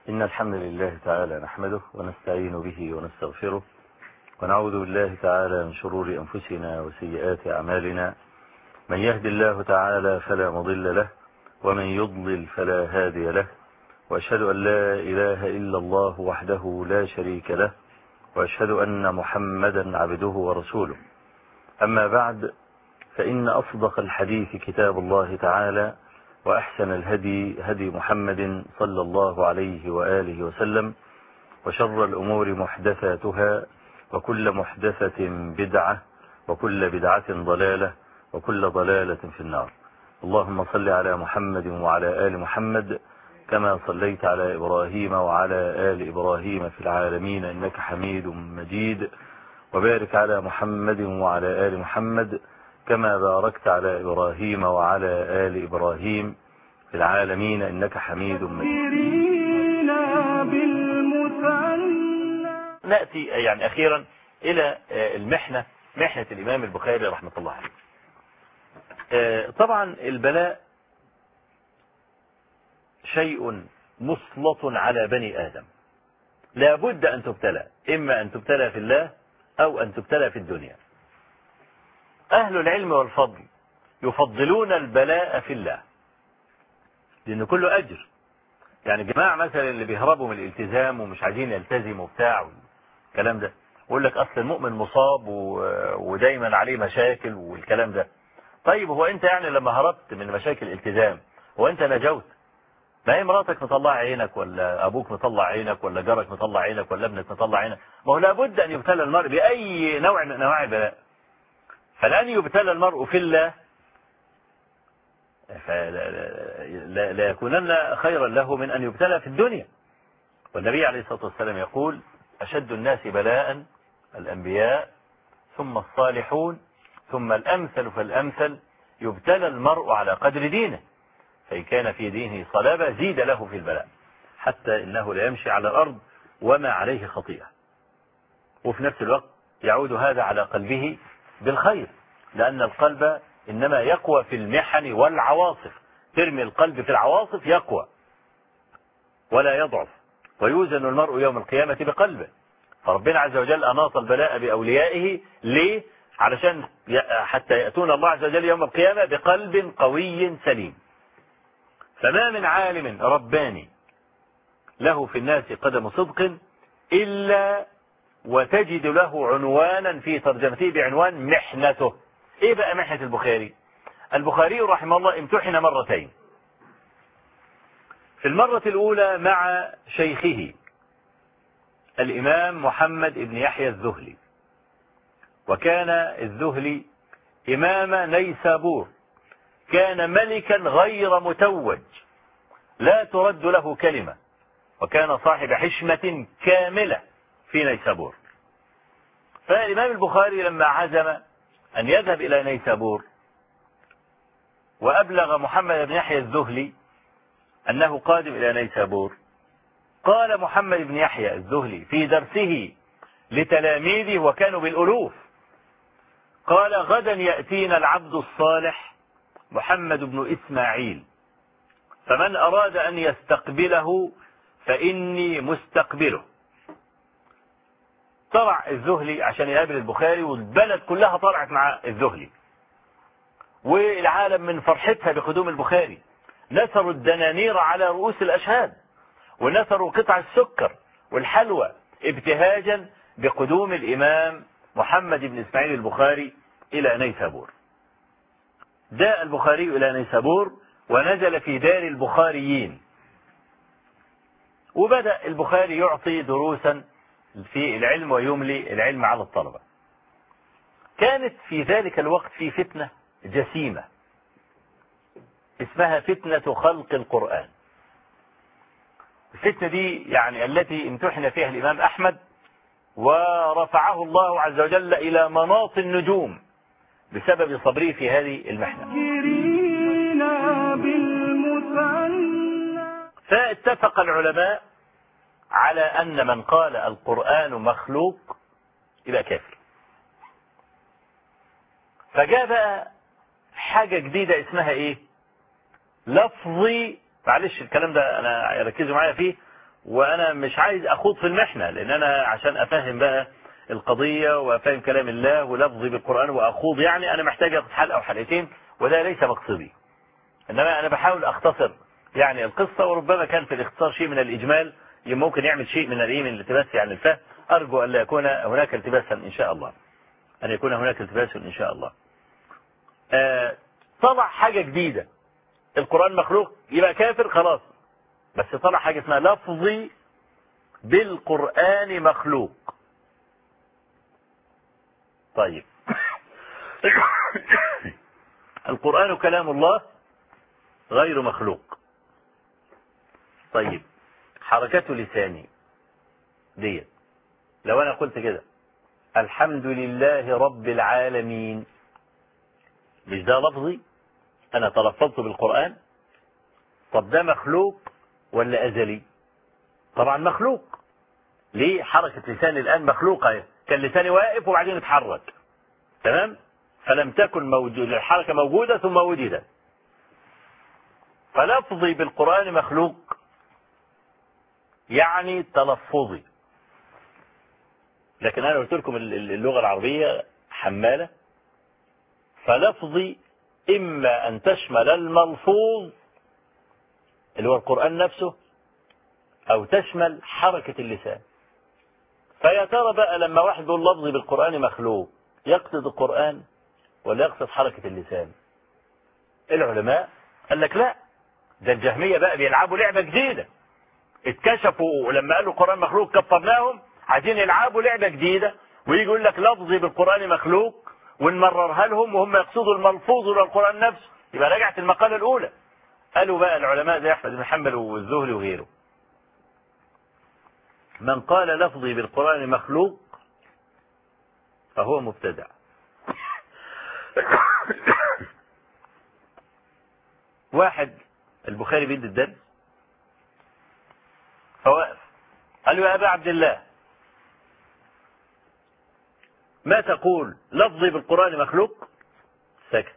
إن الحمد لله تعالى نحمده ونستعين به ونستغفره ونعوذ بالله تعالى من شرور أنفسنا وسيئات أعمالنا. من يهد الله تعالى فلا مضل له ومن يضلل فلا هادي له، وأشهد أن لا إله إلا الله وحده لا شريك له، وأشهد أن محمدا عبده ورسوله. أما بعد، فإن أصدق الحديث كتاب الله تعالى، وأحسن الهدي هدي محمد صلى الله عليه وآله وسلم، وشر الأمور محدثاتها، وكل محدثة بدعة، وكل بدعة ضلالة، وكل ضلالة في النار. اللهم صل على محمد وعلى آل محمد كما صليت على إبراهيم وعلى آل إبراهيم في العالمين إنك حميد مجيد، وبارك على محمد وعلى آل محمد كما باركت على إبراهيم وعلى آل إبراهيم في العالمين إنك حميد مجيد. نأتي يعني أخيرا إلى المحنة، محنة الإمام البخاري رحمة الله عليه. طبعا البلاء شيء مسلط على بني آدم، لا بد أن تبتلى، إما أن تبتلى في الله أو أن تبتلى في الدنيا. أهل العلم والفضل يفضلون البلاء في الله لأنه كله أجر. يعني جماعة مثلا اللي بيهربوا من الالتزام ومش عايزين يلتزموا بتاع الكلام ده، يقول لك أصل المؤمن مصاب ودايما عليه مشاكل والكلام ده. طيب هو أنت يعني لما هربت من مشاكل الالتزام وأنت نجوت، ما هي مراتك مطلع عينك، ولا أبوك مطلع عينك، ولا جارك مطلع عينك، ولا ابنك مطلع عينك؟ ما هو لابد أن يبتلى المرء بأي نوع من أنواع البلاء. فلأن يبتلى المرء في الله لا يكونن خيرا له من أن يبتلى في الدنيا. والنبي عليه الصلاة والسلام يقول: أشد الناس بلاء الأنبياء، ثم الصالحون، ثم الأمثل فالأمثل، يبتلى المرء على قدر دينه، فإن كان في دينه صلابة زيد له في البلاء، حتى إنه لا يمشي على الأرض وما عليه خطيئة. وفي نفس الوقت يعود هذا على قلبه بالخير، لأن القلب إنما يقوى في المحن والعواصف. ترمي القلب في العواصف يقوى ولا يضعف، ويوزن المرء يوم القيامة بقلبه. فربنا عز وجل أناط البلاء بأوليائه ليه؟ علشان حتى يأتون الله عز وجل يوم القيامة بقلب قوي سليم. فما من عالم رباني له في الناس قدم صدق إلا وتجد له عنوانا في ترجمته بعنوان محنته. ايه بقى محنة البخاري؟ البخاري رحمه الله امتحن مرتين. في المرة الأولى مع شيخه الإمام محمد بن يحيى الذهلي، وكان الذهلي إمام نيسابور، كان ملكا غير متوج لا ترد له كلمة، وكان صاحب حشمة كاملة في نيسابور. فالإمام البخاري لما عزم أن يذهب إلى نيسابور وأبلغ محمد بن يحيى الذهلي أنه قادم إلى نيسابور، قال محمد بن يحيى الذهلي في درسه لتلاميذه وكانوا بالألوف، قال: غدا يأتينا العبد الصالح محمد بن إسماعيل، فمن أراد أن يستقبله فإني مستقبله. طلع الذهلي عشان يقابل البخاري، والبلد كلها طلعت مع الذهلي، والعالم من فرحتها بقدوم البخاري نثروا الدنانير على رؤوس الأشهاد، ونثروا قطع السكر والحلوى ابتهاجا بقدوم الإمام محمد بن إسماعيل البخاري إلى نيسابور. جاء البخاري إلى نيسابور ونزل في دار البخاريين، وبدأ البخاري يعطي دروسا في العلم ويملي العلم على الطلبة. كانت في ذلك الوقت في فتنة جسيمة اسمها فتنة خلق القرآن. الفتنة دي يعني التي امتحن فيها الإمام أحمد، ورفعه الله عز وجل إلى مناط النجوم بسبب صبره في هذه المحنة. فاتفق العلماء على أن من قال القرآن مخلوق يبقى كافر. فجاء بقى حاجة جديدة اسمها ايه؟ لفظي. معلش الكلام ده انا ركزوا معايا فيه، وأنا مش عايز أخوض في المحنة، لأن أنا عشان أفهم بقى القضية وأفهم كلام الله ولفظي بالقرآن وأخوض، يعني أنا محتاج أخذ حلقة أو حلقتين، وده ليس مقصدي. إنما أنا بحاول أختصر يعني القصة، وربما كان في الاختصار شيء من الإجمال ممكن يعمل شيء من من الالتباس يعني الفهم. أرجو أن لا يكون هناك التباسا إن شاء الله، أن يكون هناك التباس إن شاء الله. طلع حاجة جديدة، القرآن مخلوق يبقى كافر خلاص، بس طلع حاجة اسمها لفظي بالقرآن مخلوق. طيب القرآن كلام الله غير مخلوق. طيب حركة لساني ديت، لو أنا قلت كده الحمد لله رب العالمين، مش ده لفظي؟ أنا تلفظت بالقرآن. طب ده مخلوق ولا أزلي؟ طبعا مخلوق. ليه؟ حركة لساني الآن مخلوقة، كان لساني واقف وبعدين اتحرك، تمام؟ فلم تكن الحركة موجودة ثم وجدت. فلفظي بالقرآن مخلوق يعني تلفظي. لكن أنا قلت لكم اللغة العربية حمالة، فلفظي إما أن تشمل الملفوظ اللي هو القرآن نفسه، أو تشمل حركة اللسان. فيا ترى بقى لما واحد يقول لفظي بالقرآن مخلوق، يقصد القرآن ولا يقصد حركة اللسان؟ العلماء قال لك لا، ده الجهمية بقى بيلعبوا لعبة جديدة، اتكشفوا لما قالوا القرآن مخلوق كفرناهم، عايزين يلعبوا لعبة جديدة ويجي يقول لك لفظي بالقرآن مخلوق ونمررها لهم وهم يقصدوا الملفوظ ولا القرآن نفسه. يبقى رجعت المقالة الأولى. قالوا بقى العلماء زي أحمد بن حنبل والزهري وغيره، من قال لفظي بالقرآن مخلوق فهو مبتدع. واحد البخاري بيدي الدرس فوقف قال له يا أبا عبد الله ما تقول لفظي بالقرآن مخلوق؟ سكت.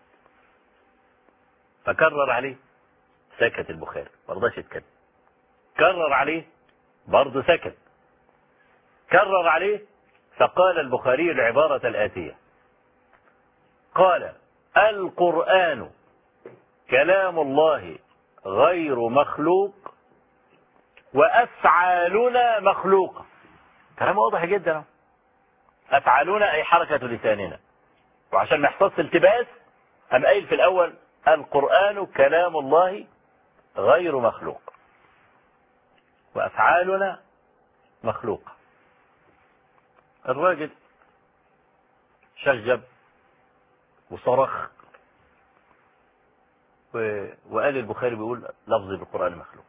فكرر عليه، سكت البخاري ما رضاش يتكلم. كرر عليه برضه سكت. كرر عليه، فقال البخاري العبارة الآتية، قال القرآن كلام الله غير مخلوق وأفعالنا مخلوقة. كلام واضح جدا. أفعالنا أي حركة لساننا، وعشان ما يحصلش التباس أم قايل في الأول القرآن كلام الله غير مخلوق وأفعالنا مخلوقة. الراجل شجب وصرخ وقال البخاري بيقول لفظي بالقرآن مخلوق.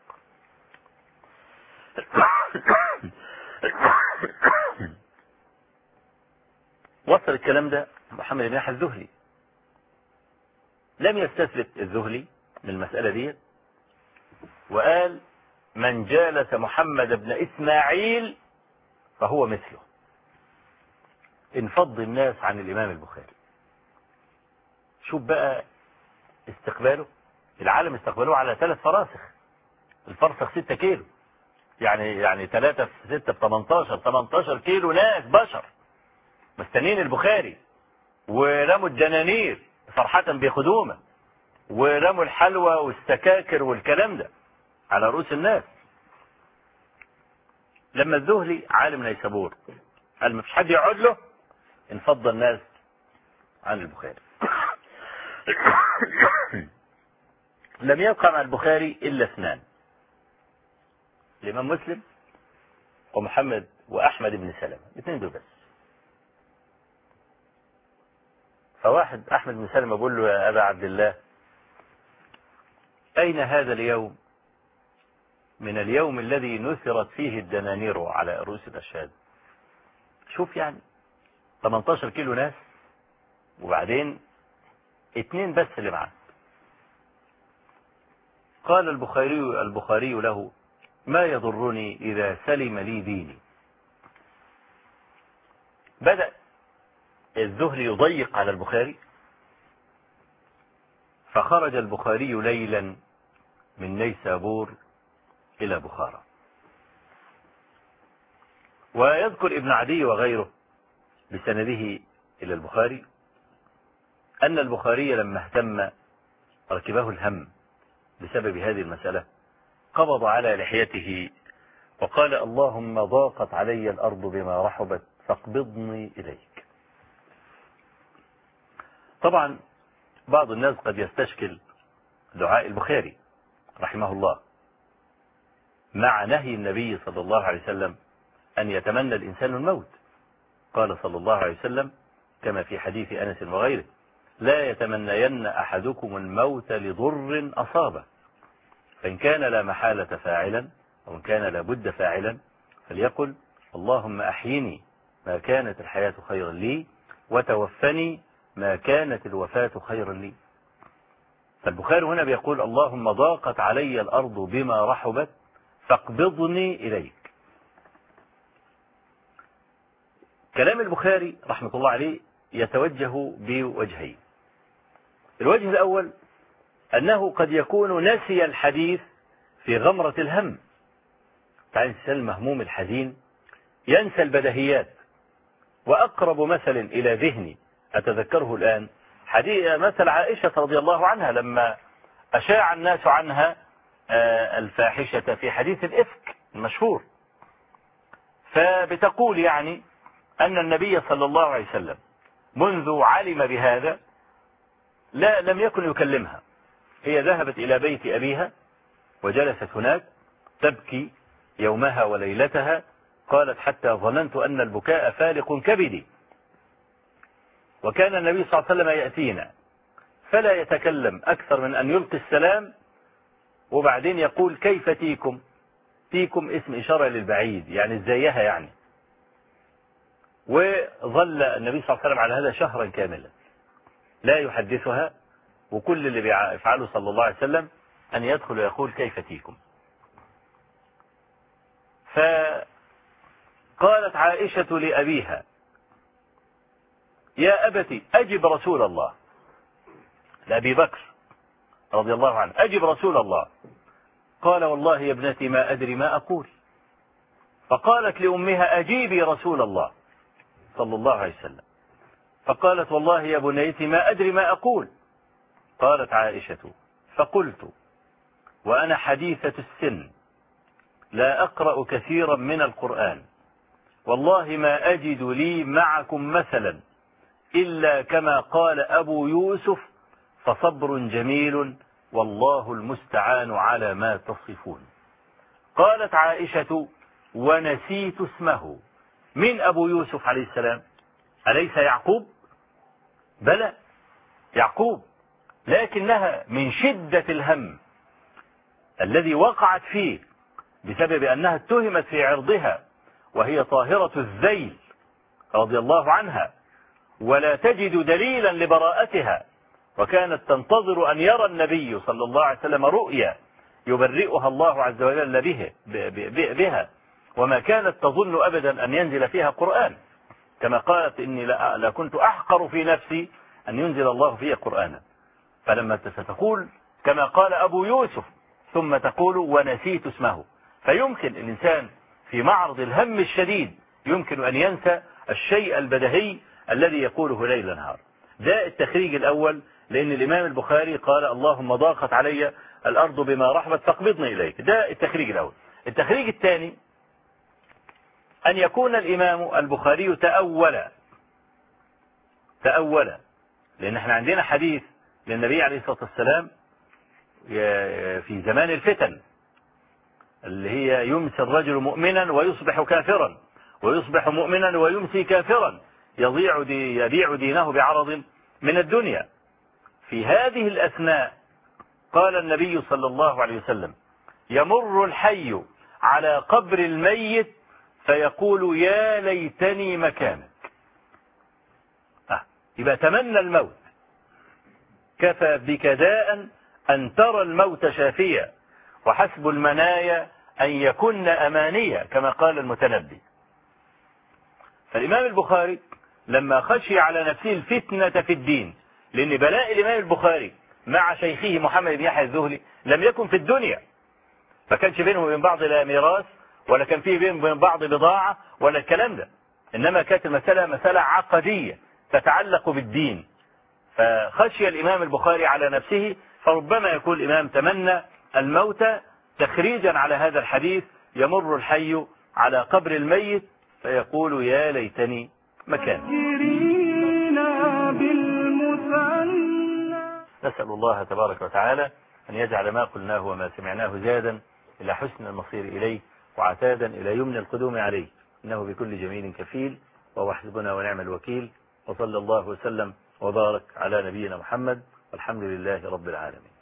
وصل الكلام ده محمد بن يحيى الذهلي، لم يستثبت الذهلي من المسألة دي، وقال من جالس محمد بن إسماعيل فهو مثله. انفض الناس عن الإمام البخاري. شوف بقى استقباله، العالم استقبلوه على 3 فراسخ، الفرسخ 6 كيلو، يعني 3 في 6 ب 18 كيلو ناس بشر مستنين البخاري، ورموا الدنانير فرحة بخدومه، ورموا الحلوى والسكاكر والكلام ده على رؤوس الناس. لما الذهلي عالم نيسابور قال ما فيش حد يقعد له، انفض الناس عن البخاري. لم يبقى مع البخاري إلا 2، الإمام مسلم ومحمد وأحمد بن سلمة، 2 دول بس. فواحد أحمد بن سلمة بيقول له يا أبا عبد الله أين هذا اليوم من اليوم الذي نثرت فيه الدنانير على رؤوس الأشهاد؟ شوف يعني 18 كيلو ناس وبعدين 2 بس اللي معاه. قال البخاري له ما يضرني إذا سلم لي ديني. بدأ الذهلي يضيق على البخاري، فخرج البخاري ليلا من نيسابور إلى بخارى. ويذكر ابن عدي وغيره بسنده إلى البخاري أن البخاري لما اهتم ركبه الهم بسبب هذه المسألة قبض على لحيته وقال اللهم ضاقت علي الأرض بما رحبت فاقبضني إليك. طبعا بعض الناس قد يستشكل دعاء البخاري رحمه الله مع نهي النبي صلى الله عليه وسلم أن يتمنى الإنسان الموت. قال صلى الله عليه وسلم كما في حديث أنس وغيره لا يتمنين أحدكم الموت لضر أصابه فإن كان لا محالة فاعلا أو إن كان لا بد فاعلا فليقل اللهم أحيني ما كانت الحياة خيرا لي وتوفني ما كانت الوفاة خيرا لي. فالبخاري هنا بيقول اللهم ضاقت علي الأرض بما رحبت فاقبضني إليك. كلام البخاري رحمة الله عليه يتوجه بوجهين. الوجه الأول أنه قد يكون نسي الحديث في غمرة الهم. تعالى الإنسان المهموم الحزين ينسى البدهيات. وأقرب مثل إلى ذهني أتذكره الآن مثل عائشة رضي الله عنها لما أشاع الناس عنها الفاحشة في حديث الإفك المشهور. فبتقول يعني أن النبي صلى الله عليه وسلم منذ علم بهذا لم يكن يكلمها. هي ذهبت إلى بيت أبيها وجلست هناك تبكي يومها وليلتها. قالت حتى ظننت أن البكاء فالق كبدي. وكان النبي صلى الله عليه وسلم يأتينا فلا يتكلم أكثر من أن يلقي السلام وبعدين يقول كيف تيكم. تيكم اسم إشارة للبعيد يعني ازيها يعني. وظل النبي صلى الله عليه وسلم على هذا شهرا كاملا لا يحدثها وكل اللي بيفعله صلى الله عليه وسلم أن يدخل ويقول كيف تيكم. فقالت عائشة لأبيها يا أبتي أجب رسول الله لأبي بكر رضي الله عنه أجب رسول الله. قال والله يا ابنتي ما أدري ما أقول. فقالت لأمها أجيبي رسول الله صلى الله عليه وسلم. فقالت والله يا بنيتي ما أدري ما أقول. قالت عائشة فقلت وأنا حديثة السن لا أقرأ كثيرا من القرآن والله ما أجد لي معكم مثلا إلا كما قال أبو يوسف فصبر جميل والله المستعان على ما تصفون. قالت عائشة ونسيت اسمه. من أبو يوسف عليه السلام؟ أليس يعقوب؟ بلى يعقوب. لكنها من شدة الهم الذي وقعت فيه بسبب أنها اتهمت في عرضها وهي طاهرة الذيل رضي الله عنها ولا تجد دليلا لبراءتها وكانت تنتظر أن يرى النبي صلى الله عليه وسلم رؤيا يبرئها الله عز وجل بها وما كانت تظن أبدا أن ينزل فيها قرآن كما قالت إني لكنت أحقر في نفسي أن ينزل الله فيها قرآنا. فلما ستقول كما قال أبو يوسف ثم تقول ونسيت اسمه. فيمكن الإنسان في معرض الهم الشديد يمكن أن ينسى الشيء البدهي الذي يقوله ليل نهار. ده التخريج الأول لأن الإمام البخاري قال اللهم ضاقت علي الأرض بما رحبت فاقبضني إليك. ده التخريج الأول. التخريج الثاني أن يكون الإمام البخاري تأول لأن احنا عندنا حديث للنبي عليه الصلاة والسلام في زمان الفتن اللي هي يمسي الرجل مؤمنا ويصبح كافرا ويصبح مؤمنا ويمسي كافرا يبيع دينه بعرض من الدنيا. في هذه الأثناء قال النبي صلى الله عليه وسلم يمر الحي على قبر الميت فيقول يا ليتني مكانك. يبقى تمنى الموت. كفى بك داء أن ترى الموت شافيا وحسب المنايا أن يكن أمانيا كما قال المتنبي. فالإمام البخاري لما خشي على نفسه الفتنة في الدين لأن بلاء الإمام البخاري مع شيخه محمد بن يحيى الذهلي لم يكن في الدنيا فكانش بينهم وبين بعض لا ميراث ولا كان فيه بين بعض بضاعة ولا الكلام ده، إنما كانت المسألة مسألة عقدية تتعلق بالدين. فخشي الإمام البخاري على نفسه، فربما يكون الإمام تمنى الموت تخريجا على هذا الحديث: يمر الحي على قبر الميت فيقول يا ليتني مكان. نسأل الله تبارك وتعالى أن يجعل ما قلناه وما سمعناه زادا إلى حسن المصير إليه وعتادا إلى يمن القدوم عليه، إنه بكل جميل كفيل وهو حسبنا ونعم الوكيل. وصلى الله وسلم وبارك على نبينا محمد والحمد لله رب العالمين.